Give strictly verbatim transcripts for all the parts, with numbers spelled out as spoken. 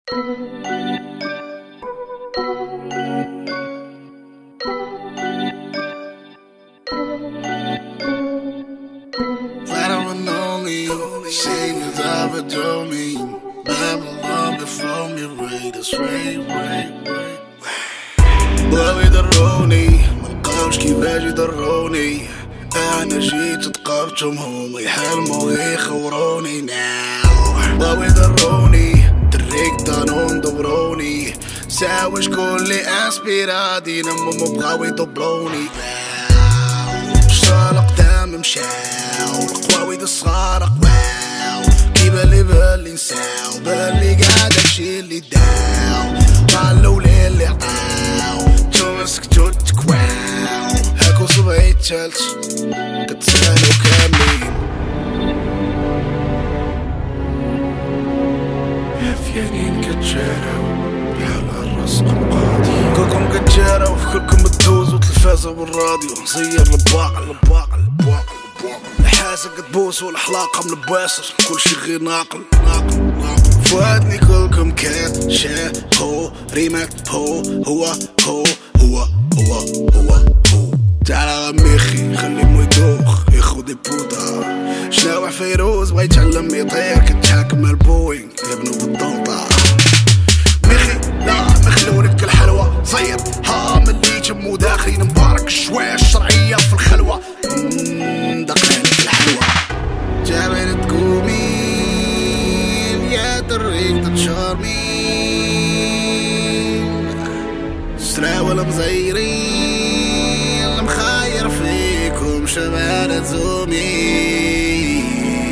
Flattering only, saying you love it, don't mean Babylon before me, read this way, way, way. بغاو يضروني منلقاوش كيفاش يضروني، انا جيت تقابتهم هما يحلموا يخوروني. ناو بغاو يضروني دريك دانون دبروني، ساوى شكون لي اسبيرادي نمو بغاو يدبروني. شال قدام مشاو القواويد الصغار قواو، كيبالي بالي نساو بالي قاعد هادشي اللي داو، طالو لي اللي عطاو نتوما سكتو تكواو، هاكو صبعي التالت كتسالو كاملين. عافيانين كتجاراو بحال الراس قمقاضي، كلكم كتجاراو في كلكم تدوزو تلفازة بالراديو، زي الرباق الرباق الرباق الرباق، الحاسة كتبوسو الحلاقة ملباسر كلشي غير ناقل ناقل ناقل. فؤادني كلكم كان شا هو ريمات هو هو هو هو هو هو هو. تعال غميخي خلي مو يدوخ ياخد البوطة، شناوع فيروز بغا يتعلم يطير كتحاكم البوينغ يبنو بالضوطة. ميخي لا مخلولك الحلوة صير ها ملي تمو داخلين مبارك الشوايع الشرعية في الخلوة، دقنالك الحلوة جابين تقومين يا دريك تتشارمين، سراوة مزيرين المخاير فيكم شمالة زومين.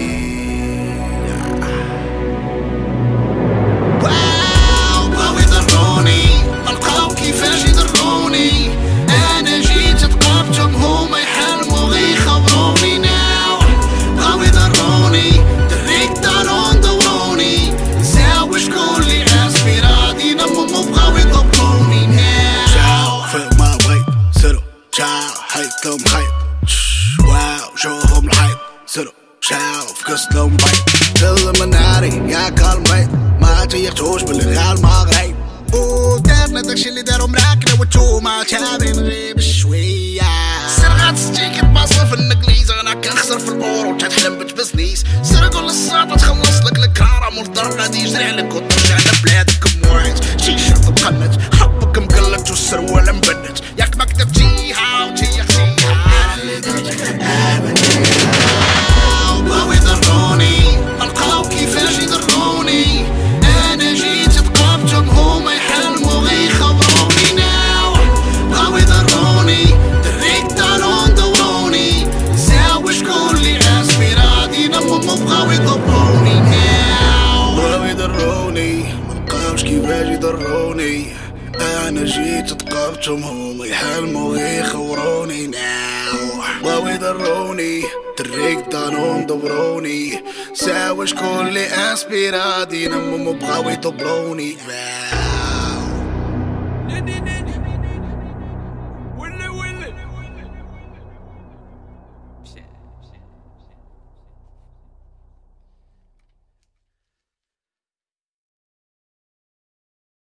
واو بغاو يضروني ملقاو كيفاش يضروني، انا جيت تقابتهم هما يحلموا غي يخبروني. ناو بغاو يضروني دريك دارون دوروني، نساو شكون لي اسبيرادي نمو بغاو يضبروني. ناو فوق ما بغيت سرو شاو حيطلهم خيط، واو شوفهم الحيط سرو شاو في قصلهم بيت، تظلم الناري يا كالميت ما تيقتوش بالغال ما غيب، ودارنا داكشي اللي دارو مراكنة وانتوما تابعين غير بشوية. سرقات ستيك تباصل في النقليز، انا كنخسر في البورو تتحلم بتبزنيس، سرقوا للساطة تخلص لك الكرارة مولدر غادي يجري عليك وترجع لبلادك موعد، تيشيرت مقنت حبك مقلت والسروال مبنت، ياك ما كتبتيها وتيختيها اللي درتك بغاو يضروني ملقاو كيفاش يضروني، انا جيت تقابتهم هما يحلموا غي يخبروني. ناو بغاو يضروني دريك دارون دوروني، نساو شكون لي اسبيرادي نمو بغاو يضروني. ناو بغاو يضروني ملقاوش كيفاش يضروني، انا جيت تقابتهم هما يحلموا غي يخوروني. ناو بغاو يضروني دريك دارون دوروني، ساوى شكون لي اسبيرادي نمو بغاو يضروني.